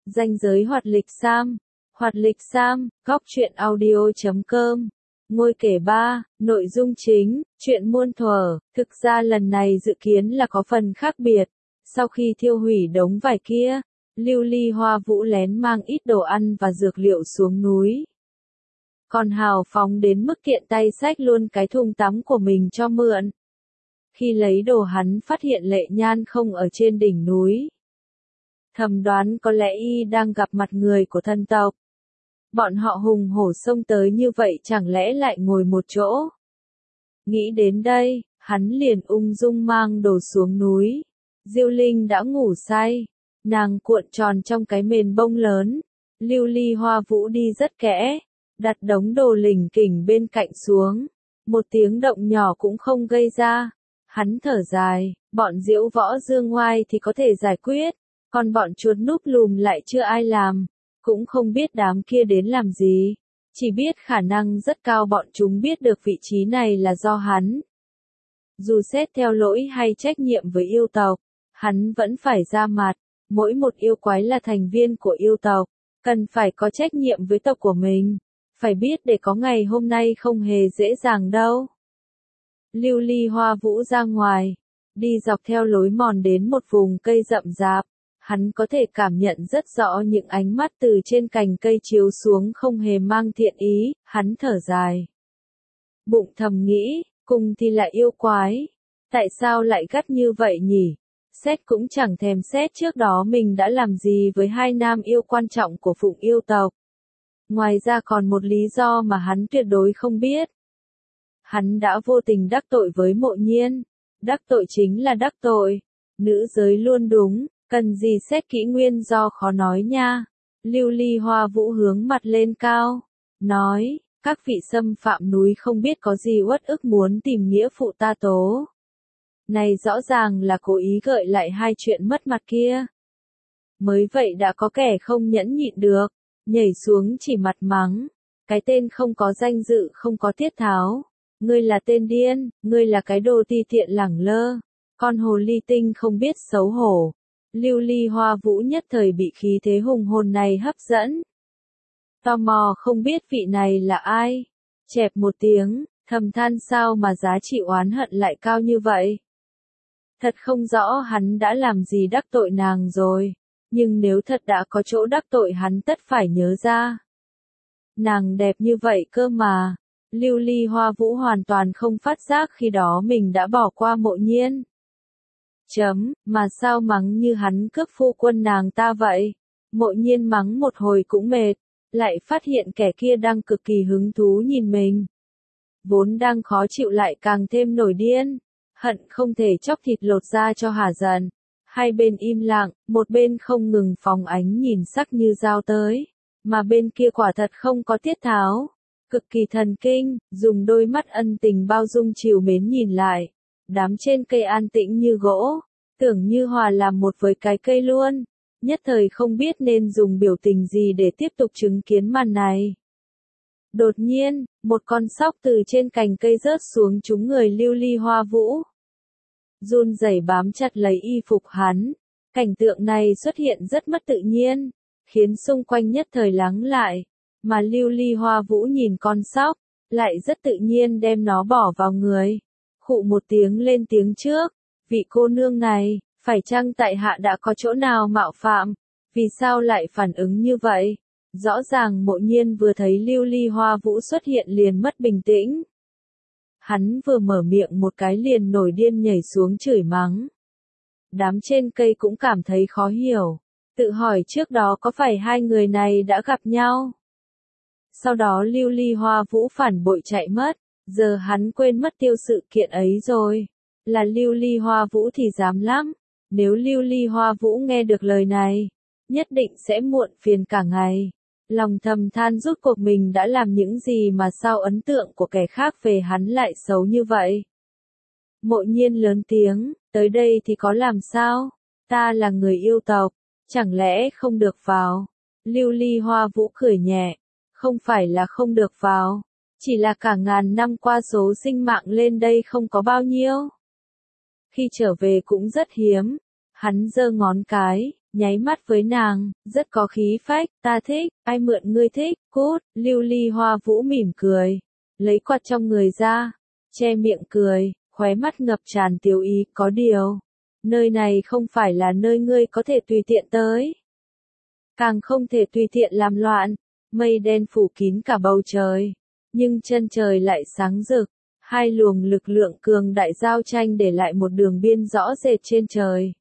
Ranh giới Hoạt lịch Sam, góc truyện audio.com. Ngôi kể 3, nội dung chính, chuyện muôn thuở, thực ra lần này dự kiến là có phần khác biệt. Sau khi thiêu hủy đống vải kia, Lưu Ly Hoa Vũ lén mang ít đồ ăn và dược liệu xuống núi. Còn hào phóng đến mức tiện tay xách luôn cái thùng tắm của mình cho mượn. Khi lấy đồ hắn phát hiện Lệ Nhan không ở trên đỉnh núi. Thầm đoán có lẽ y đang gặp mặt người của thân tộc. Bọn họ hùng hổ xông tới như vậy chẳng lẽ lại ngồi một chỗ. Nghĩ đến đây, hắn liền ung dung mang đồ xuống núi. Diêu Linh đã ngủ say. Nàng cuộn tròn trong cái mền bông lớn. Lưu Ly Hoa Vũ đi rất kẽ. Đặt đống đồ lỉnh kỉnh bên cạnh xuống. Một tiếng động nhỏ cũng không gây ra. Hắn thở dài, bọn Diễu Võ Dương Ngoai thì có thể giải quyết. Còn bọn chuột núp lùm lại chưa ai làm. Cũng không biết đám kia đến làm gì. Chỉ biết khả năng rất cao bọn chúng biết được vị trí này là do hắn. Dù xét theo lỗi hay trách nhiệm với yêu tộc, hắn vẫn phải ra mặt. Mỗi một yêu quái là thành viên của yêu tộc, cần phải có trách nhiệm với tộc của mình. Phải biết để có ngày hôm nay không hề dễ dàng đâu. Lưu Ly Hoa Vũ ra ngoài, đi dọc theo lối mòn đến một vùng cây rậm rạp. Hắn có thể cảm nhận rất rõ những ánh mắt từ trên cành cây chiếu xuống không hề mang thiện ý, hắn thở dài. Bụng thầm nghĩ, cùng thì là yêu quái. Tại sao lại gắt như vậy nhỉ? Xét cũng chẳng thèm xét trước đó mình đã làm gì với hai nam yêu quan trọng của Phụng yêu tộc. Ngoài ra còn một lý do mà hắn tuyệt đối không biết. Hắn đã vô tình đắc tội với Mộ Nhiên. Đắc tội chính là đắc tội. Nữ giới luôn đúng. Cần gì xét kỹ nguyên do khó nói nha. Lưu Ly Hoa Vũ hướng mặt lên cao. Nói, các vị xâm phạm núi không biết có gì uất ức muốn tìm nghĩa phụ ta tố. Này rõ ràng là cố ý gợi lại hai chuyện mất mặt kia. Mới vậy đã có kẻ không nhẫn nhịn được. Nhảy xuống chỉ mặt mắng. Cái tên không có danh dự không có tiết tháo. Ngươi là tên điên, ngươi là cái đồ ti tiện lẳng lơ. Con hồ ly tinh không biết xấu hổ. Lưu Ly Hoa Vũ nhất thời bị khí thế hùng hồn này hấp dẫn. Tò mò không biết vị này là ai. Chẹp một tiếng, thầm than sao mà giá trị oán hận lại cao như vậy. Thật không rõ hắn đã làm gì đắc tội nàng rồi. Nhưng nếu thật đã có chỗ đắc tội hắn tất phải nhớ ra. Nàng đẹp như vậy cơ mà. Lưu Ly Hoa Vũ hoàn toàn không phát giác khi đó mình đã bỏ qua Mộ Nhiên. Mà sao mắng như hắn cướp phu quân nàng ta vậy? Mộ Nhiên mắng một hồi cũng mệt, lại phát hiện kẻ kia đang cực kỳ hứng thú nhìn mình. Vốn đang khó chịu lại càng thêm nổi điên, hận không thể chóc thịt lột ra cho hả giận. Hai bên im lặng, một bên không ngừng phóng ánh nhìn sắc như dao tới, mà bên kia quả thật không có tiết tháo. Cực kỳ thần kinh, dùng đôi mắt ân tình bao dung trìu mến nhìn lại. Đám trên cây an tĩnh như gỗ, tưởng như hòa làm một với cái cây luôn, nhất thời không biết nên dùng biểu tình gì để tiếp tục chứng kiến màn này. Đột nhiên, một con sóc từ trên cành cây rớt xuống trúng người Lưu Ly Hoa Vũ. Run rẩy bám chặt lấy y phục hắn, cảnh tượng này xuất hiện rất mất tự nhiên, khiến xung quanh nhất thời lắng lại, mà Lưu Ly Hoa Vũ nhìn con sóc, lại rất tự nhiên đem nó bỏ vào người. Khụ một tiếng lên tiếng trước, vị cô nương này, phải chăng tại hạ đã có chỗ nào mạo phạm, vì sao lại phản ứng như vậy? Rõ ràng Mộ Nhiên vừa thấy Lưu Ly Hoa Vũ xuất hiện liền mất bình tĩnh. Hắn vừa mở miệng một cái liền nổi điên nhảy xuống chửi mắng. Đám trên cây cũng cảm thấy khó hiểu, tự hỏi trước đó có phải hai người này đã gặp nhau? Sau đó Lưu Ly Hoa Vũ phản bội chạy mất. Giờ hắn quên mất tiêu sự kiện ấy rồi. Là Lưu Ly Hoa Vũ thì dám lắm. Nếu Lưu Ly Hoa Vũ nghe được lời này, nhất định sẽ muộn phiền cả ngày. Lòng thầm than rốt cuộc mình đã làm những gì mà sao ấn tượng của kẻ khác về hắn lại xấu như vậy. Mộ Nhiên lớn tiếng, tới đây thì có làm sao? Ta là người yêu tộc, chẳng lẽ không được vào? Lưu Ly Hoa Vũ cười nhẹ, không phải là không được vào. Chỉ là cả ngàn năm qua số sinh mạng lên đây không có bao nhiêu. Khi trở về cũng rất hiếm. Hắn giơ ngón cái, nháy mắt với nàng, rất có khí phách, ta thích, ai mượn ngươi thích, cút, Lưu Ly Hoa Vũ mỉm cười, lấy quạt trong người ra, che miệng cười, khóe mắt ngập tràn tiếu ý, có điều, nơi này không phải là nơi ngươi có thể tùy tiện tới. Càng không thể tùy tiện làm loạn, mây đen phủ kín cả bầu trời, nhưng chân trời lại sáng rực, hai luồng lực lượng cường đại giao tranh để lại một đường biên rõ rệt trên trời.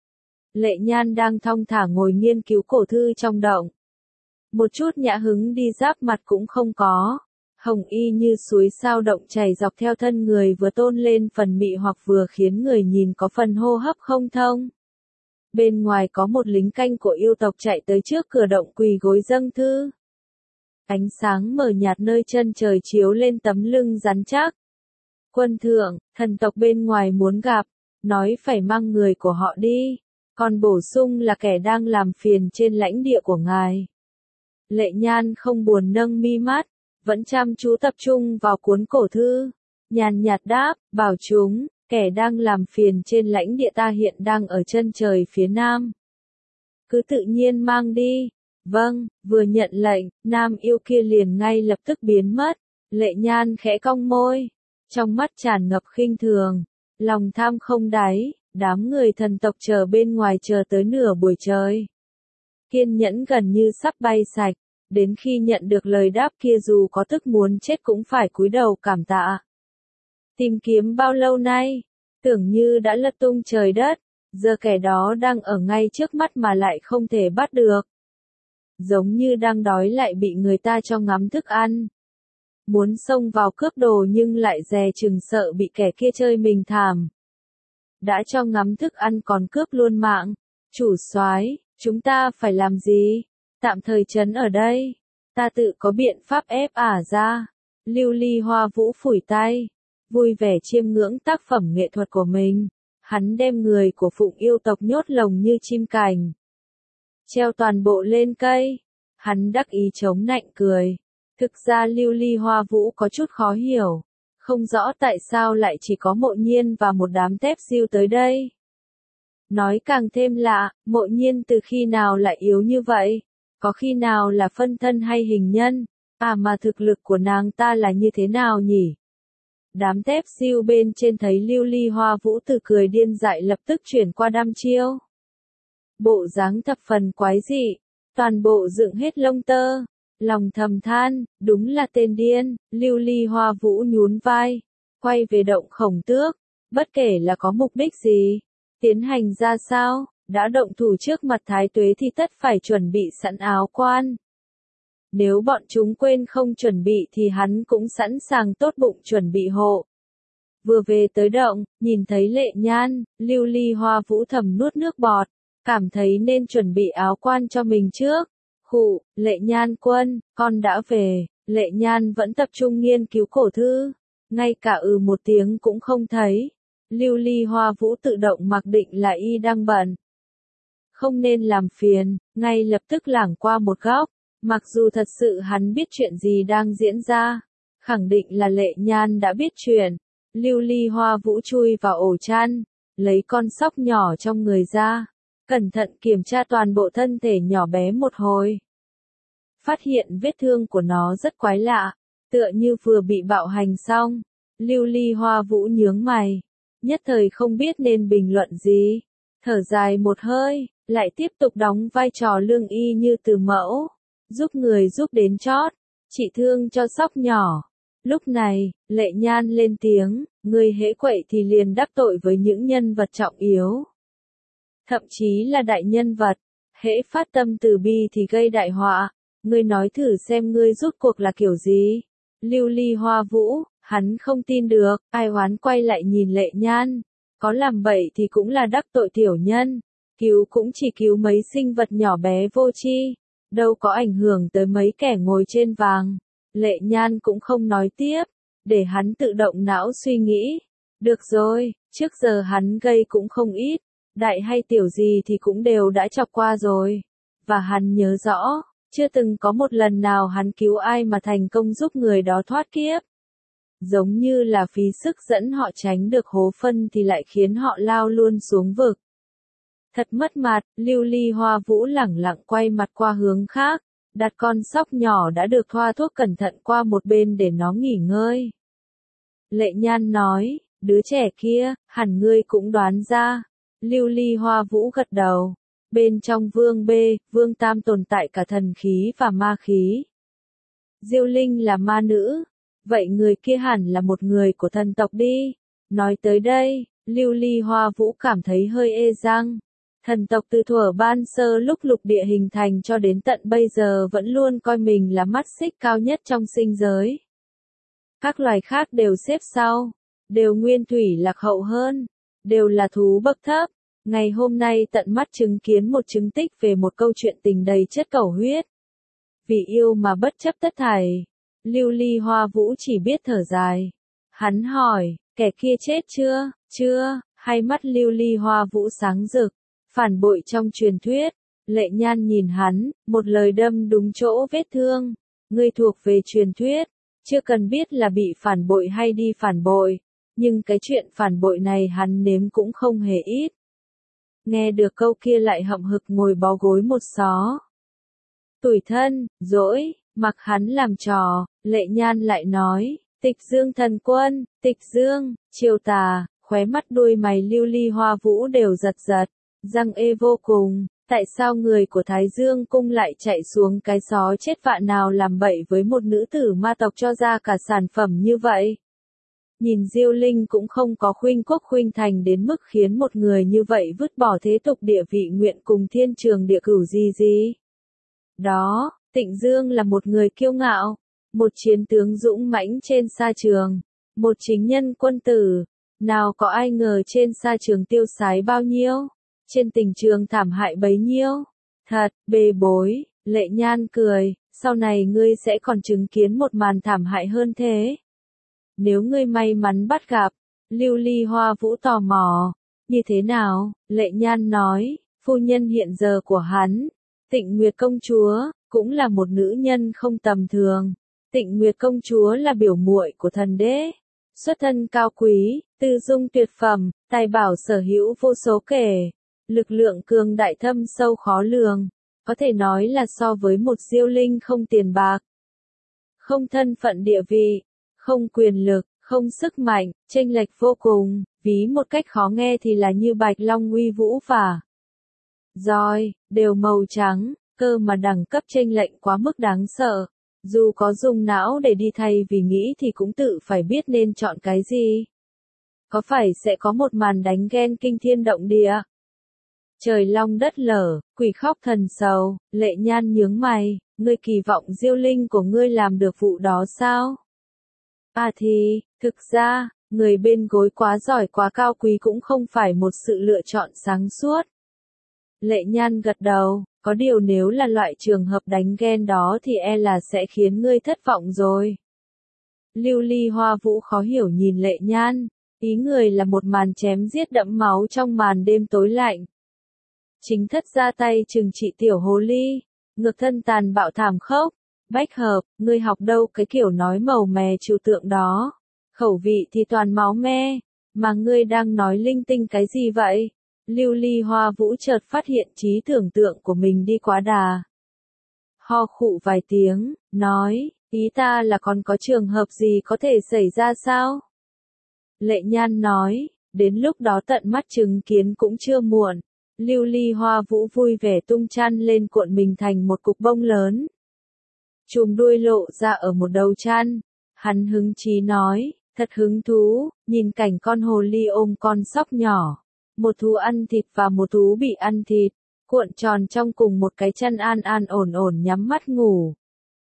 Lệ Nhan đang thong thả ngồi nghiên cứu cổ thư trong động. Một chút nhã hứng đi giáp mặt cũng không có. Hồng y như suối sao động chảy dọc theo thân người vừa tôn lên phần mị hoặc vừa khiến người nhìn có phần hô hấp không thông. Bên ngoài có một lính canh của yêu tộc chạy tới trước cửa động quỳ gối dâng thư. Ánh sáng mờ nhạt nơi chân trời chiếu lên tấm lưng rắn chắc. Quân thượng, thần tộc bên ngoài muốn gặp, nói phải mang người của họ đi, còn bổ sung là kẻ đang làm phiền trên lãnh địa của ngài. Lệ Nhan không buồn nâng mi mắt, vẫn chăm chú tập trung vào cuốn cổ thư, nhàn nhạt đáp, bảo chúng, kẻ đang làm phiền trên lãnh địa ta hiện đang ở chân trời phía nam. Cứ tự nhiên mang đi. Vâng, vừa nhận lệnh, nam yêu kia liền ngay lập tức biến mất. Lệ Nhan khẽ cong môi, trong mắt tràn ngập khinh thường, lòng tham không đáy, đám người thần tộc chờ bên ngoài chờ tới nửa buổi trời. Kiên nhẫn gần như sắp bay sạch, đến khi nhận được lời đáp kia dù có tức muốn chết cũng phải cúi đầu cảm tạ. Tìm kiếm bao lâu nay, tưởng như đã lật tung trời đất, giờ kẻ đó đang ở ngay trước mắt mà lại không thể bắt được. Giống như đang đói lại bị người ta cho ngắm thức ăn. Muốn xông vào cướp đồ nhưng lại dè chừng sợ bị kẻ kia chơi mình thảm. Đã cho ngắm thức ăn còn cướp luôn mạng. Chủ soái, chúng ta phải làm gì? Tạm thời trấn ở đây. Ta tự có biện pháp ép ả ra. Lưu Ly Hoa Vũ phủi tay, vui vẻ chiêm ngưỡng tác phẩm nghệ thuật của mình. Hắn đem người của Phụng yêu tộc nhốt lồng như chim cành, treo toàn bộ lên cây. Hắn đắc ý chống nạnh cười. Thực ra Lưu Ly Hoa Vũ có chút khó hiểu, không rõ tại sao lại chỉ có Mộ Nhiên và một đám tép diêu tới đây. Nói càng thêm lạ, Mộ Nhiên từ khi nào lại yếu như vậy? Có khi nào là phân thân hay hình nhân? À mà thực lực của nàng ta là như thế nào nhỉ? Đám tép diêu bên trên thấy Lưu Ly Hoa Vũ từ cười điên dại lập tức chuyển qua đăm chiêu. Bộ dáng thập phần quái dị, toàn bộ dựng hết lông tơ, lòng thầm than, đúng là tên điên. Lưu Ly Hoa Vũ nhún vai, quay về động Khổng Tước, bất kể là có mục đích gì, tiến hành ra sao, đã động thủ trước mặt Thái Tuế thì tất phải chuẩn bị sẵn áo quan. Nếu bọn chúng quên không chuẩn bị thì hắn cũng sẵn sàng tốt bụng chuẩn bị hộ. Vừa về tới động, nhìn thấy Lệ Nhan, Lưu Ly Hoa Vũ thầm nuốt nước bọt, cảm thấy nên chuẩn bị áo quan cho mình trước. Khụ, Lệ Nhan quân, con đã về. Lệ Nhan vẫn tập trung nghiên cứu cổ thư, ngay cả một tiếng cũng không thấy. Lưu Ly Hoa Vũ tự động mặc định là y đang bận, không nên làm phiền, ngay lập tức lảng qua một góc. Mặc dù thật sự hắn biết chuyện gì đang diễn ra, khẳng định là Lệ Nhan đã biết chuyện. Lưu Ly Hoa Vũ chui vào ổ chăn, lấy con sóc nhỏ trong người ra, cẩn thận kiểm tra toàn bộ thân thể nhỏ bé một hồi. Phát hiện vết thương của nó rất quái lạ, tựa như vừa bị bạo hành xong. Lưu Ly Hoa Vũ nhướng mày, nhất thời không biết nên bình luận gì. Thở dài một hơi, lại tiếp tục đóng vai trò lương y như từ mẫu, giúp người giúp đến chót, trị thương cho sóc nhỏ. Lúc này, Lệ Nhan lên tiếng, người hễ quậy thì liền đắc tội với những nhân vật trọng yếu. Thậm chí là đại nhân vật, hễ phát tâm từ bi thì gây đại họa. Ngươi nói thử xem ngươi rút cuộc là kiểu gì? Lưu Ly Hoa Vũ, hắn không tin được, ai oán quay lại nhìn Lệ Nhan. Có làm bậy thì cũng là đắc tội tiểu nhân, cứu cũng chỉ cứu mấy sinh vật nhỏ bé vô tri, đâu có ảnh hưởng tới mấy kẻ ngồi trên vàng. Lệ Nhan cũng không nói tiếp, để hắn tự động não suy nghĩ. Được rồi, trước giờ hắn gây cũng không ít, đại hay tiểu gì thì cũng đều đã chọc qua rồi. Và hắn nhớ rõ, chưa từng có một lần nào hắn cứu ai mà thành công giúp người đó thoát kiếp. Giống như là phí sức dẫn họ tránh được hố phân thì lại khiến họ lao luôn xuống vực. Thật mất mặt, Lưu Ly Hoa Vũ lẳng lặng quay mặt qua hướng khác, đặt con sóc nhỏ đã được thoa thuốc cẩn thận qua một bên để nó nghỉ ngơi. Lệ Nhan nói, đứa trẻ kia, hẳn ngươi cũng đoán ra. Lưu Ly Hoa Vũ gật đầu. Bên trong Vương B, Vương Tam tồn tại cả thần khí và ma khí. Diêu Linh là ma nữ. Vậy người kia hẳn là một người của thần tộc đi. Nói tới đây, Lưu Ly Hoa Vũ cảm thấy hơi ê răng. Thần tộc từ thuở ban sơ lúc lục địa hình thành cho đến tận bây giờ vẫn luôn coi mình là mắt xích cao nhất trong sinh giới. Các loài khác đều xếp sau, đều nguyên thủy lạc hậu hơn, đều là thú bậc thấp. Ngày hôm nay tận mắt chứng kiến một chứng tích về một câu chuyện tình đầy chất cầu huyết. Vì yêu mà bất chấp tất thảy, Lưu Ly Hoa Vũ chỉ biết thở dài. Hắn hỏi, kẻ kia chết chưa? Chưa, hai mắt Lưu Ly Hoa Vũ sáng rực. Phản bội trong truyền thuyết. Lệ Nhan nhìn hắn, một lời đâm đúng chỗ vết thương. Ngươi thuộc về truyền thuyết, chưa cần biết là bị phản bội hay đi phản bội, nhưng cái chuyện phản bội này hắn nếm cũng không hề ít. Nghe được câu kia lại hậm hực ngồi bó gối một xó. Tủi thân, dỗi, mặc hắn làm trò, Lệ Nhan lại nói, Tịch Dương thần quân, Tịch Dương, Triều Tà, khóe mắt đuôi mày Lưu Ly Hoa Vũ đều giật giật, răng ê vô cùng, tại sao người của Thái Dương cung lại chạy xuống cái xó chết vạ nào làm bậy với một nữ tử ma tộc cho ra cả sản phẩm như vậy? Nhìn Diêu Linh cũng không có khuynh quốc khuynh thành đến mức khiến một người như vậy vứt bỏ thế tục địa vị nguyện cùng thiên trường địa cửu gì. Đó, Tịnh Dương là một người kiêu ngạo, một chiến tướng dũng mãnh trên sa trường, một chính nhân quân tử, nào có ai ngờ trên sa trường tiêu sái bao nhiêu, trên tình trường thảm hại bấy nhiêu. Thật, bê bối, Lệ Nhan cười, sau này ngươi sẽ còn chứng kiến một màn thảm hại hơn thế. Nếu ngươi may mắn bắt gặp, Lưu Ly Hoa Vũ tò mò, như thế nào? Lệ Nhan nói, phu nhân hiện giờ của hắn, Tịnh Nguyệt công chúa, cũng là một nữ nhân không tầm thường. Tịnh Nguyệt công chúa là biểu muội của thần đế, xuất thân cao quý, tư dung tuyệt phẩm, tài bảo sở hữu vô số kể, lực lượng cường đại thâm sâu khó lường, có thể nói là so với một Diêu Linh không tiền bạc, không thân phận địa vị, không quyền lực, không sức mạnh, chênh lệch vô cùng, ví một cách khó nghe thì là như Bạch Long uy vũ và roi, đều màu trắng, cơ mà đẳng cấp chênh lệch quá mức đáng sợ. Dù có dùng não để đi thay vì nghĩ thì cũng tự phải biết nên chọn cái gì. Có phải sẽ có một màn đánh ghen kinh thiên động địa? Trời long đất lở, quỷ khóc thần sầu, Lệ Nhan nhướng mày, ngươi kỳ vọng Diêu Linh của ngươi làm được vụ đó sao? À thì, thực ra, người bên gối quá giỏi quá cao quý cũng không phải một sự lựa chọn sáng suốt. Lệ Nhan gật đầu, có điều nếu là loại trường hợp đánh ghen đó thì e là sẽ khiến ngươi thất vọng rồi. Lưu Ly Hoa Vũ khó hiểu nhìn Lệ Nhan, ý người là một màn chém giết đẫm máu trong màn đêm tối lạnh. Chính thất ra tay trừng trị tiểu hồ ly, ngược thân tàn bạo thảm khốc. Bách Hợp, ngươi học đâu cái kiểu nói màu mè trừu tượng đó, khẩu vị thì toàn máu me, mà ngươi đang nói linh tinh cái gì vậy? Lưu Ly Hoa Vũ chợt phát hiện trí tưởng tượng của mình đi quá đà. Ho khụ vài tiếng, nói, ý ta là còn có trường hợp gì có thể xảy ra sao? Lệ Nhan nói, đến lúc đó tận mắt chứng kiến cũng chưa muộn. Lưu Ly Hoa Vũ vui vẻ tung chăn lên cuộn mình thành một cục bông lớn. Chùm đuôi lộ ra ở một đầu chăn. Hắn hứng chí nói, thật hứng thú, nhìn cảnh con hồ ly ôm con sóc nhỏ. Một thú ăn thịt và một thú bị ăn thịt, cuộn tròn trong cùng một cái chăn an an ổn ổn nhắm mắt ngủ.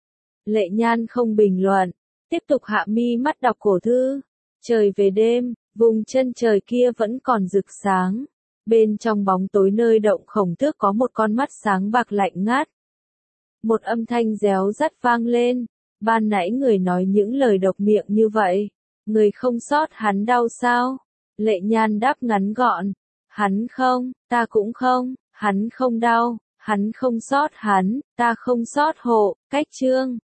Lệ Nhan không bình luận, tiếp tục hạ mi mắt đọc cổ thư. Trời về đêm, vùng chân trời kia vẫn còn rực sáng. Bên trong bóng tối nơi động khổng tước có một con mắt sáng bạc lạnh ngắt. Một âm thanh réo rắt vang lên, ban nãy người nói những lời độc miệng như vậy, người không sót hắn đau sao? Lệ Nhan đáp ngắn gọn, hắn không, ta cũng không, hắn không đau, hắn không sót hắn, ta không sót hộ, cách chương.